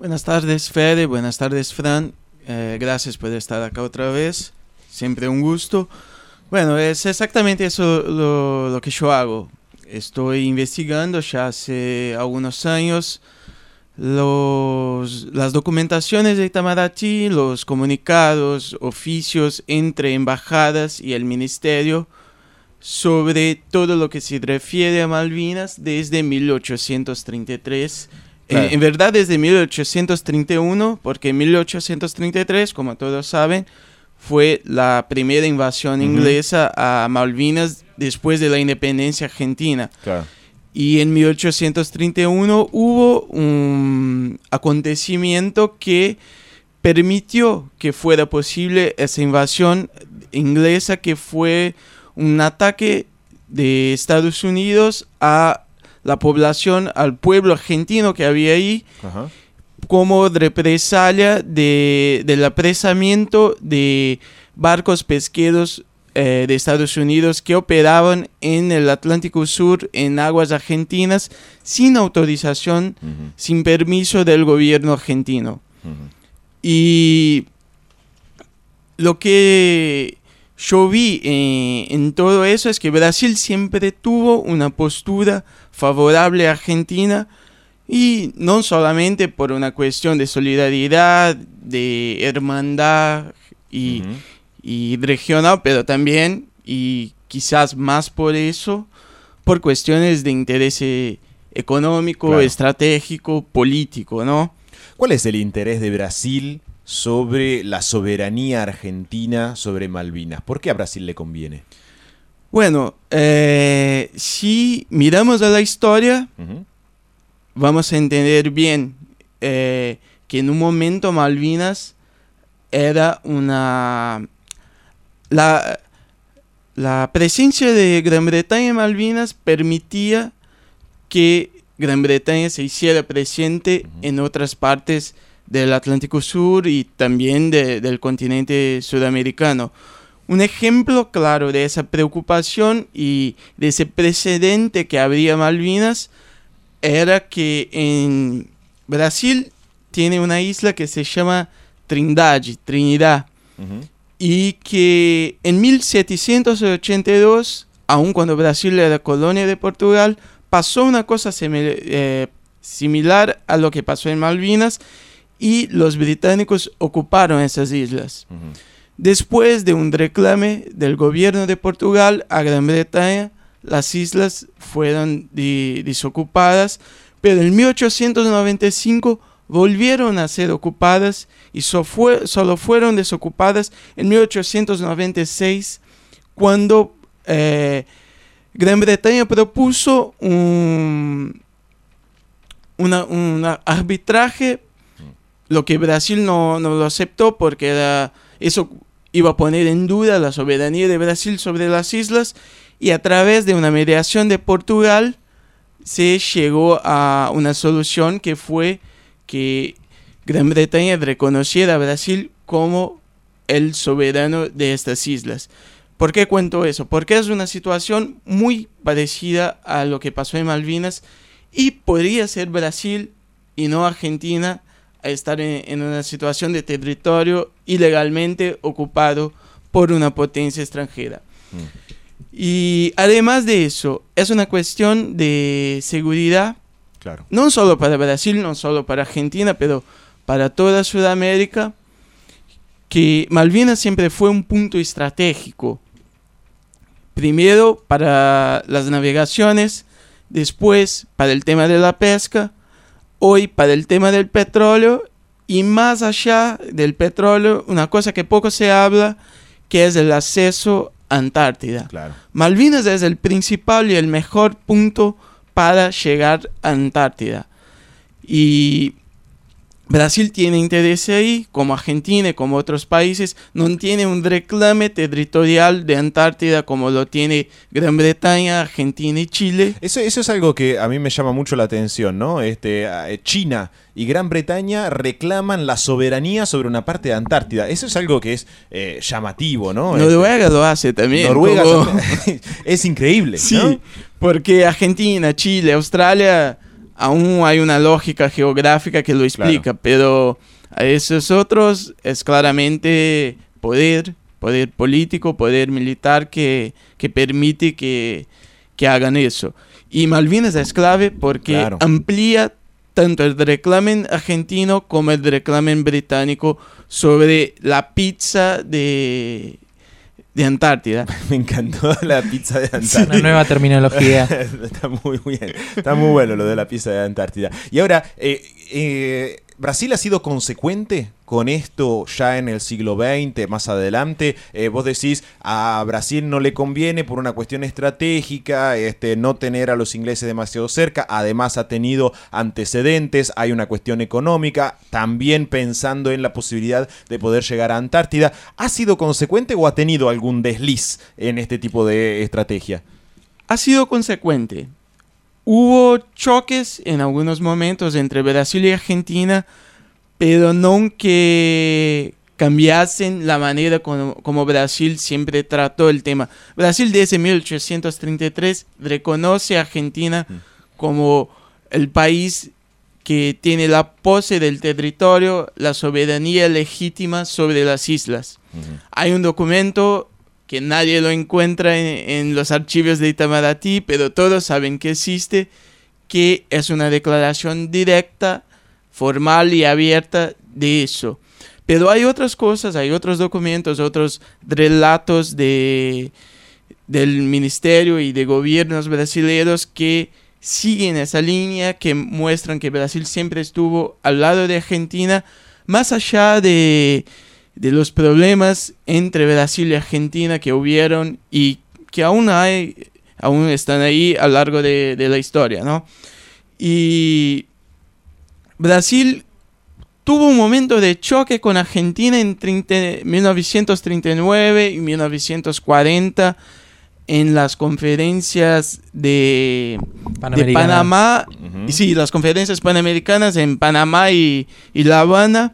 Buenas tardes, Fede. Buenas tardes, Fran. Gracias por estar acá otra vez. Siempre un gusto. Bueno, es exactamente eso lo que yo hago. Estoy investigando ya hace algunos años las documentaciones de Itamaraty, los comunicados, oficios entre embajadas y el ministerio sobre todo lo que se refiere a Malvinas desde 1833. Claro. En verdad desde 1831, porque en 1833, como todos saben, fue la primera invasión inglesa a Malvinas después de la independencia argentina. Claro. Y en 1831 hubo un acontecimiento que permitió que fuera posible esa invasión inglesa, que fue un ataque de Estados Unidos a la población, al pueblo argentino que había ahí, Ajá. como represalia del apresamiento de barcos pesqueros de Estados Unidos que operaban en el Atlántico Sur, en aguas argentinas, sin autorización, sin permiso del gobierno argentino. Y lo que yo vi en todo eso es que Brasil siempre tuvo una postura favorable a Argentina, y no solamente por una cuestión de solidaridad, de hermandad y regional, pero también, y quizás más por eso, por cuestiones de interés económico, Claro. estratégico, político, ¿no? ¿Cuál es el interés de Brasil sobre la soberanía argentina sobre Malvinas? ¿Por qué a Brasil le conviene? Bueno, si miramos a la historia, vamos a entender bien que en un momento Malvinas era la presencia de Gran Bretaña en Malvinas permitía que Gran Bretaña se hiciera presente en otras partes del Atlántico Sur y también del continente sudamericano. Un ejemplo claro de esa preocupación y de ese precedente que habría Malvinas era que en Brasil tiene una isla que se llama Trinidad, y que en 1782, aun cuando Brasil era colonia de Portugal, pasó una cosa similar a lo que pasó en Malvinas, y los británicos ocuparon esas islas. Después de un reclame del gobierno de Portugal a Gran Bretaña, las islas fueron desocupadas, pero en 1895 volvieron a ser ocupadas, y solo fueron desocupadas en 1896, cuando Gran Bretaña propuso un arbitraje, lo que Brasil no lo aceptó porque eso iba a poner en duda la soberanía de Brasil sobre las islas, y a través de una mediación de Portugal se llegó a una solución que fue que Gran Bretaña reconociera a Brasil como el soberano de estas islas. ¿Por qué cuento eso? Porque es una situación muy parecida a lo que pasó en Malvinas, y podría ser Brasil y no Argentina a estar en una situación de territorio ilegalmente ocupado por una potencia extranjera. Y además de eso, es una cuestión de seguridad, Claro. no solo para Brasil, no solo para Argentina, pero para toda Sudamérica, que Malvinas siempre fue un punto estratégico. Primero para las navegaciones, después para el tema de la pesca, hoy para el tema del petróleo, y más allá del petróleo, una cosa que poco se habla, que es el acceso a Antártida. Claro. Malvinas es el principal y el mejor punto para llegar a Antártida. Y Brasil tiene interés ahí, como Argentina y como otros países. No tiene un reclame territorial de Antártida como lo tiene Gran Bretaña, Argentina y Chile. Eso es algo que a mí me llama mucho la atención, ¿no? China y Gran Bretaña reclaman la soberanía sobre una parte de Antártida. Eso es algo que es llamativo, ¿no? Noruega lo hace también. Noruega también. Es increíble, Sí, ¿no? porque Argentina, Chile, Australia aún hay una lógica geográfica que lo explica, pero a esos otros es claramente poder político, poder militar que permite que hagan eso. Y Malvinas es clave porque amplía tanto el reclamen argentino como el reclamen británico sobre la pizza de Antártida. Me encantó la pizza de Antártida. Una nueva terminología. Está muy bien. Está muy bueno lo de la pizza de Antártida. Y ahora, ¿Brasil ha sido consecuente con esto ya en el siglo XX, más adelante? Vos decís, a Brasil no le conviene por una cuestión estratégica no tener a los ingleses demasiado cerca. Además ha tenido antecedentes, hay una cuestión económica, también pensando en la posibilidad de poder llegar a Antártida. ¿Ha sido consecuente o ha tenido algún desliz en este tipo de estrategia? Ha sido consecuente. Hubo choques en algunos momentos entre Brasil y Argentina, pero no que cambiasen la manera como Brasil siempre trató el tema. Brasil desde 1833 reconoce a Argentina como el país que tiene la pose del territorio, la soberanía legítima sobre las islas. Hay un documento que nadie lo encuentra en los archivos de Itamaraty, pero todos saben que existe, que es una declaración directa, formal y abierta de eso. Pero hay otras cosas, hay otros documentos, otros relatos del ministerio y de gobiernos brasileños que siguen esa línea, que muestran que Brasil siempre estuvo al lado de Argentina, más allá de los problemas entre Brasil y Argentina que hubieron y que aún están ahí a lo largo de la historia, ¿no? Y Brasil tuvo un momento de choque con Argentina en 1939 y 1940 en las conferencias de Panamá. Sí, las conferencias panamericanas en Panamá y La Habana,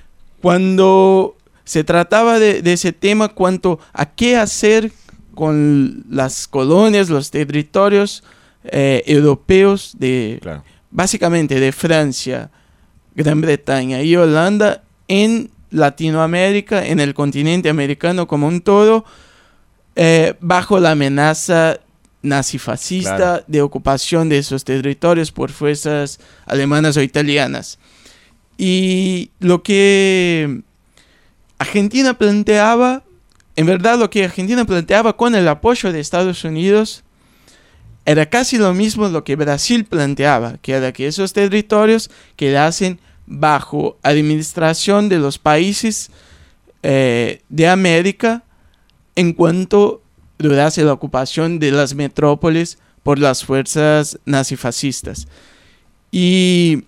cuando se trataba de ese tema, cuanto a qué hacer con las colonias, los territorios europeos básicamente de Francia, Gran Bretaña y Holanda en Latinoamérica, en el continente americano como un todo, bajo la amenaza nazifascista de ocupación de esos territorios por fuerzas alemanas o italianas. Y lo que Argentina planteaba, en verdad lo que Argentina planteaba con el apoyo de Estados Unidos, era casi lo mismo lo que Brasil planteaba, que era que esos territorios quedasen bajo administración de los países de América en cuanto durase la ocupación de las metrópolis por las fuerzas nazifascistas. Y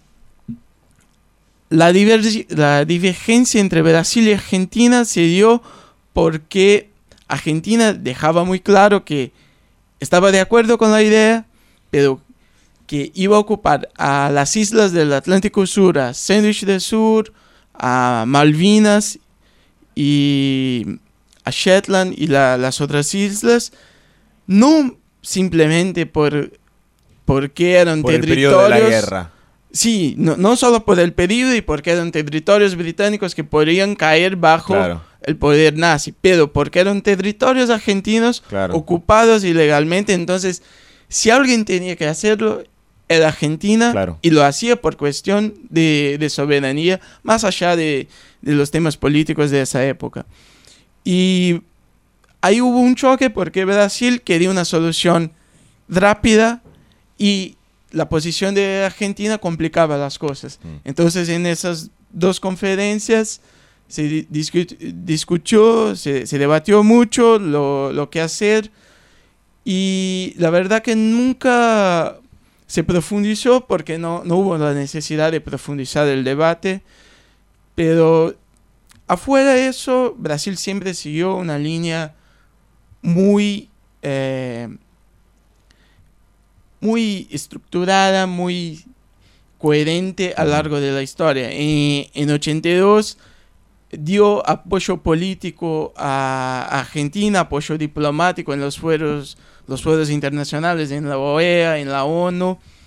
la divergencia entre Brasil y Argentina se dio porque Argentina dejaba muy claro que estaba de acuerdo con la idea, pero que iba a ocupar a las islas del Atlántico Sur, a Sandwich del Sur, a Malvinas y a Shetland y las otras islas, no simplemente porque eran por territorios... el periodo de la guerra. Sí, no solo por el periodo y porque eran territorios británicos que podrían caer bajo el poder nazi, pero porque eran territorios argentinos ocupados ilegalmente. Entonces, si alguien tenía que hacerlo, era Argentina, y lo hacía por cuestión de soberanía, más allá de los temas políticos de esa época. Y ahí hubo un choque porque Brasil quería una solución rápida y la posición de Argentina complicaba las cosas. Entonces, en esas dos conferencias se discutió, se debatió mucho lo que hacer, y la verdad que nunca se profundizó porque no hubo la necesidad de profundizar el debate, pero afuera de eso, Brasil siempre siguió una línea muy estructurada, muy coherente a lo largo de la historia. En 82 dio apoyo político a Argentina, apoyo diplomático en los foros internacionales, en la OEA, en la ONU,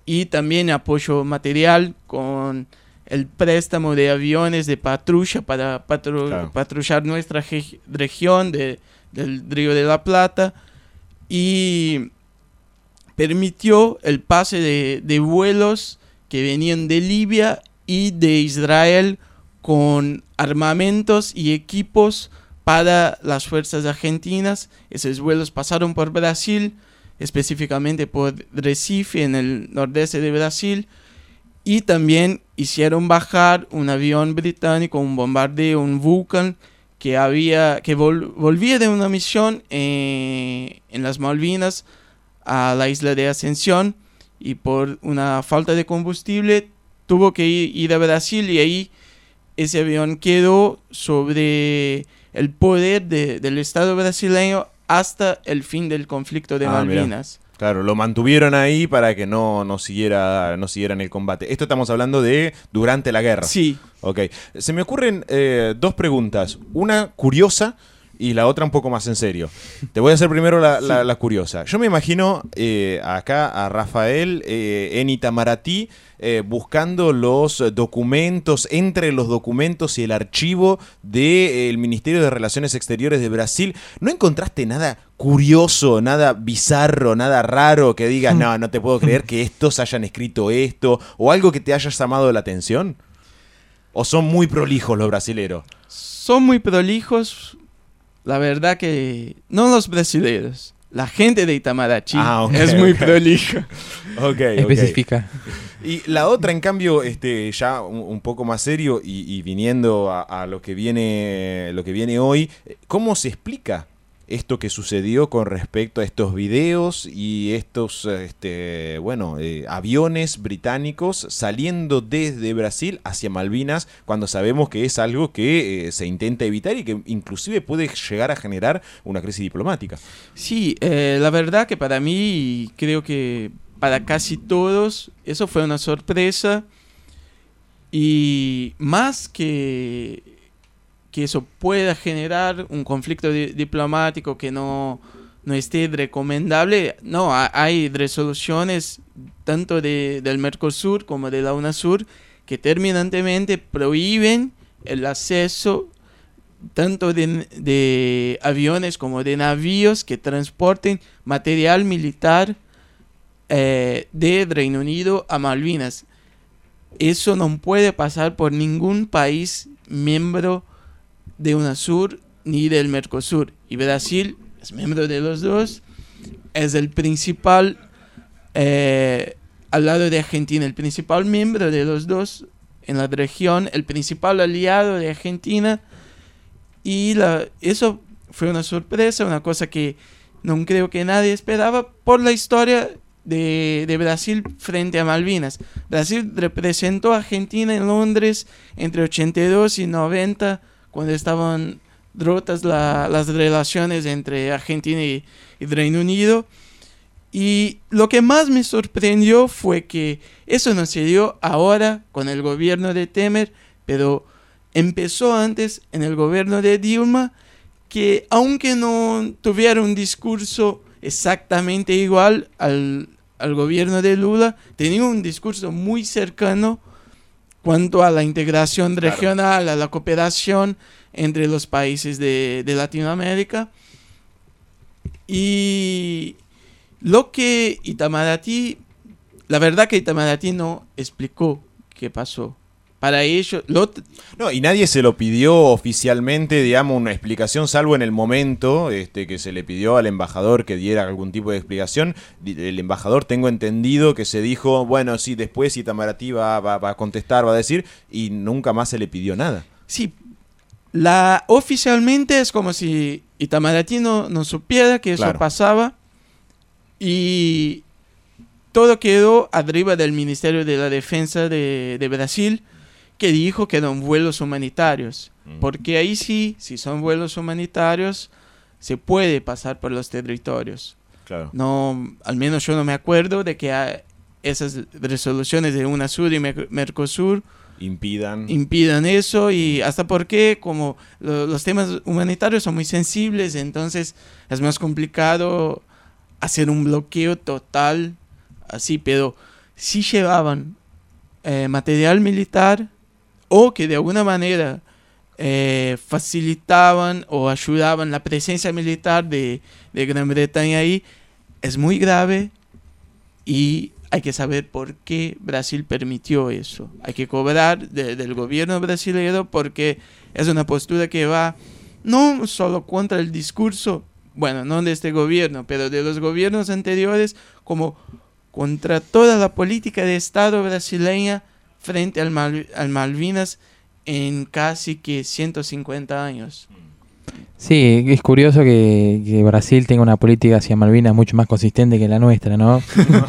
y también apoyo material con el préstamo de aviones de patrulla para patrullar nuestra región del Río de la Plata, y permitió el pase de vuelos que venían de Libia y de Israel con armamentos y equipos para las fuerzas argentinas. Esos vuelos pasaron por Brasil, específicamente por Recife, en el nordeste de Brasil, y también hicieron bajar un avión británico, un bombardeo, un Vulcan, que volvía de una misión en las Malvinas a la isla de Ascensión, y por una falta de combustible tuvo que ir a Brasil, y ahí ese avión quedó sobre el poder del Estado brasileño hasta el fin del conflicto de Malvinas. Mirá. Claro, lo mantuvieron ahí para que no siguieran el combate. Esto estamos hablando de durante la guerra. Sí. Ok. Se me ocurren dos preguntas. Una curiosa y la otra un poco más en serio. Te voy a hacer primero la curiosa. Yo me imagino acá a Rafael en Itamaraty buscando los documentos, entre los documentos y el archivo del Ministerio de Relaciones Exteriores de Brasil. ¿No encontraste nada curioso, nada bizarro, nada raro que digas, no te puedo creer que estos hayan escrito esto, o algo que te haya llamado la atención? ¿O son muy prolijos los brasileros? Son muy prolijos. La verdad que no los brasileños, la gente de Itamaraty es muy prolija. Especifica. Y la otra, en cambio, ya un poco más serio y viniendo a lo que viene hoy, ¿cómo se explica esto que sucedió con respecto a estos videos y estos aviones británicos saliendo desde Brasil hacia Malvinas, cuando sabemos que es algo que se intenta evitar y que inclusive puede llegar a generar una crisis diplomática? Sí, la verdad que para mí, y creo que para casi todos, eso fue una sorpresa, y más que eso pueda generar un conflicto diplomático que no esté recomendable. No, hay resoluciones tanto del Mercosur como de la UNASUR que terminantemente prohíben el acceso tanto de aviones como de navíos que transporten material militar de Reino Unido a Malvinas. Eso no puede pasar por ningún país miembro de UNASUR ni del Mercosur, y Brasil es miembro de los dos, es el principal al lado de Argentina, el principal miembro de los dos en la región, el principal aliado de Argentina, y eso fue una sorpresa, una cosa que no creo que nadie esperaba por la historia de Brasil frente a Malvinas. Brasil representó a Argentina en Londres entre 82 y 90, cuando estaban rotas las relaciones entre Argentina y Reino Unido. Y lo que más me sorprendió fue que eso no se dio ahora con el gobierno de Temer, pero empezó antes en el gobierno de Dilma, que aunque no tuviera un discurso exactamente igual al gobierno de Lula, tenía un discurso muy cercano cuanto a la integración regional, a la cooperación entre los países de Latinoamérica. Y lo que Itamaraty, la verdad que Itamaraty no explicó qué pasó. Para ellos... No, y nadie se lo pidió oficialmente, digamos, una explicación, salvo en el momento que se le pidió al embajador que diera algún tipo de explicación. El embajador, tengo entendido, que se dijo, bueno, sí, después Itamaraty va a contestar, va a decir, y nunca más se le pidió nada. Sí, oficialmente es como si Itamaraty no supiera que eso pasaba, y todo quedó arriba del Ministerio de la Defensa de Brasil, que dijo que eran vuelos humanitarios, porque ahí sí, si son vuelos humanitarios, se puede pasar por los territorios. Claro. No, al menos yo no me acuerdo de que esas resoluciones de UNASUR y Mercosur impidan eso, y hasta porque como los temas humanitarios son muy sensibles, entonces es más complicado hacer un bloqueo total así, pero sí llevaban material militar o que de alguna manera facilitaban o ayudaban la presencia militar de Gran Bretaña ahí, es muy grave y hay que saber por qué Brasil permitió eso. Hay que cobrar del gobierno brasileño porque es una postura que va no solo contra el discurso, bueno, no de este gobierno, pero de los gobiernos anteriores, como contra toda la política de Estado brasileña frente al Malvinas en casi que 150 años. Sí, es curioso que Brasil tenga una política hacia Malvinas mucho más consistente que la nuestra, ¿no?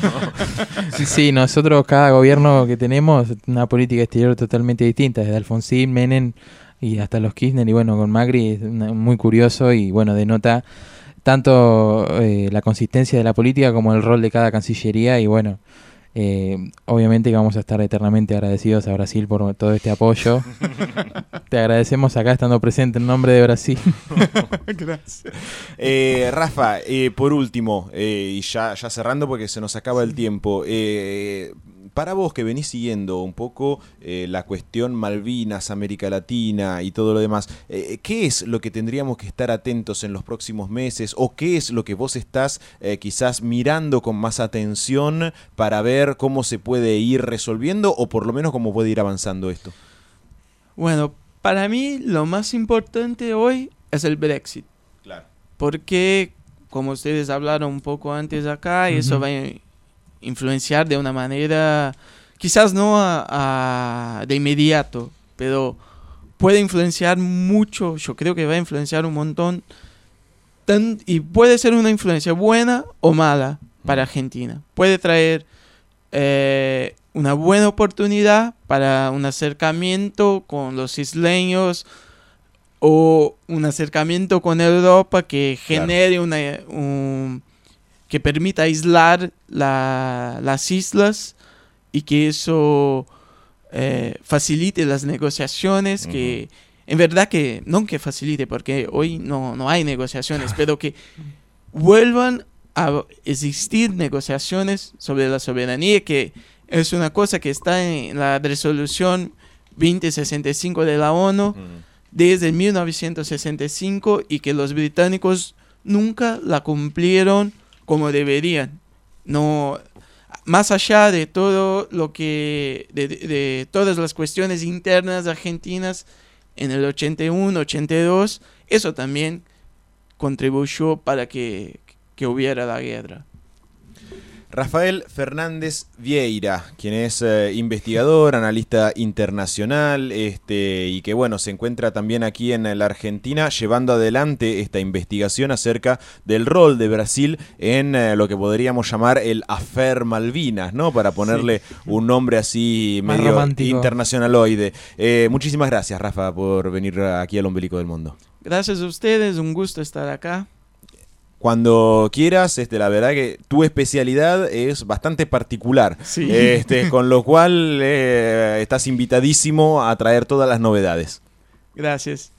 Sí, nosotros, cada gobierno que tenemos, una política exterior totalmente distinta, desde Alfonsín, Menem y hasta los Kirchner, y bueno, con Macri es muy curioso y bueno, denota tanto la consistencia de la política como el rol de cada cancillería y bueno, obviamente que vamos a estar eternamente agradecidos a Brasil por todo este apoyo. Te agradecemos acá estando presente en nombre de Brasil. Gracias. Rafa, por último, y ya cerrando porque se nos acaba el tiempo, para vos que venís siguiendo un poco la cuestión Malvinas, América Latina y todo lo demás, ¿qué es lo que tendríamos que estar atentos en los próximos meses? ¿O qué es lo que vos estás quizás mirando con más atención para ver cómo se puede ir resolviendo o por lo menos cómo puede ir avanzando esto? Bueno, para mí lo más importante hoy es el Brexit. Claro. Porque, como ustedes hablaron un poco antes acá, eso va a influenciar de una manera, quizás no de inmediato, pero puede influenciar mucho, yo creo que va a influenciar un montón, y puede ser una influencia buena o mala para Argentina. Puede traer una buena oportunidad para un acercamiento con los isleños o un acercamiento con Europa que genere que permita aislar las islas y que eso facilite las negociaciones, que en verdad que no que facilite porque hoy no hay negociaciones, pero que vuelvan a existir negociaciones sobre la soberanía, que es una cosa que está en la resolución 2065 de la ONU desde 1965 y que los británicos nunca la cumplieron como deberían. No, más allá de todo lo que de todas las cuestiones internas argentinas en el 81, 82, eso también contribuyó para que hubiera la guerra. Rafael Fernández Vieira, quien es investigador, analista internacional, y que bueno, se encuentra también aquí en la Argentina llevando adelante esta investigación acerca del rol de Brasil en lo que podríamos llamar el Affair Malvinas, ¿no? Para ponerle un nombre así más medio romántico, internacionaloide. Muchísimas gracias, Rafa, por venir aquí al Ombelico del Mundo. Gracias a ustedes, un gusto estar acá. Cuando quieras, la verdad que tu especialidad es bastante particular, sí. Con lo cual estás invitadísimo a traer todas las novedades. Gracias.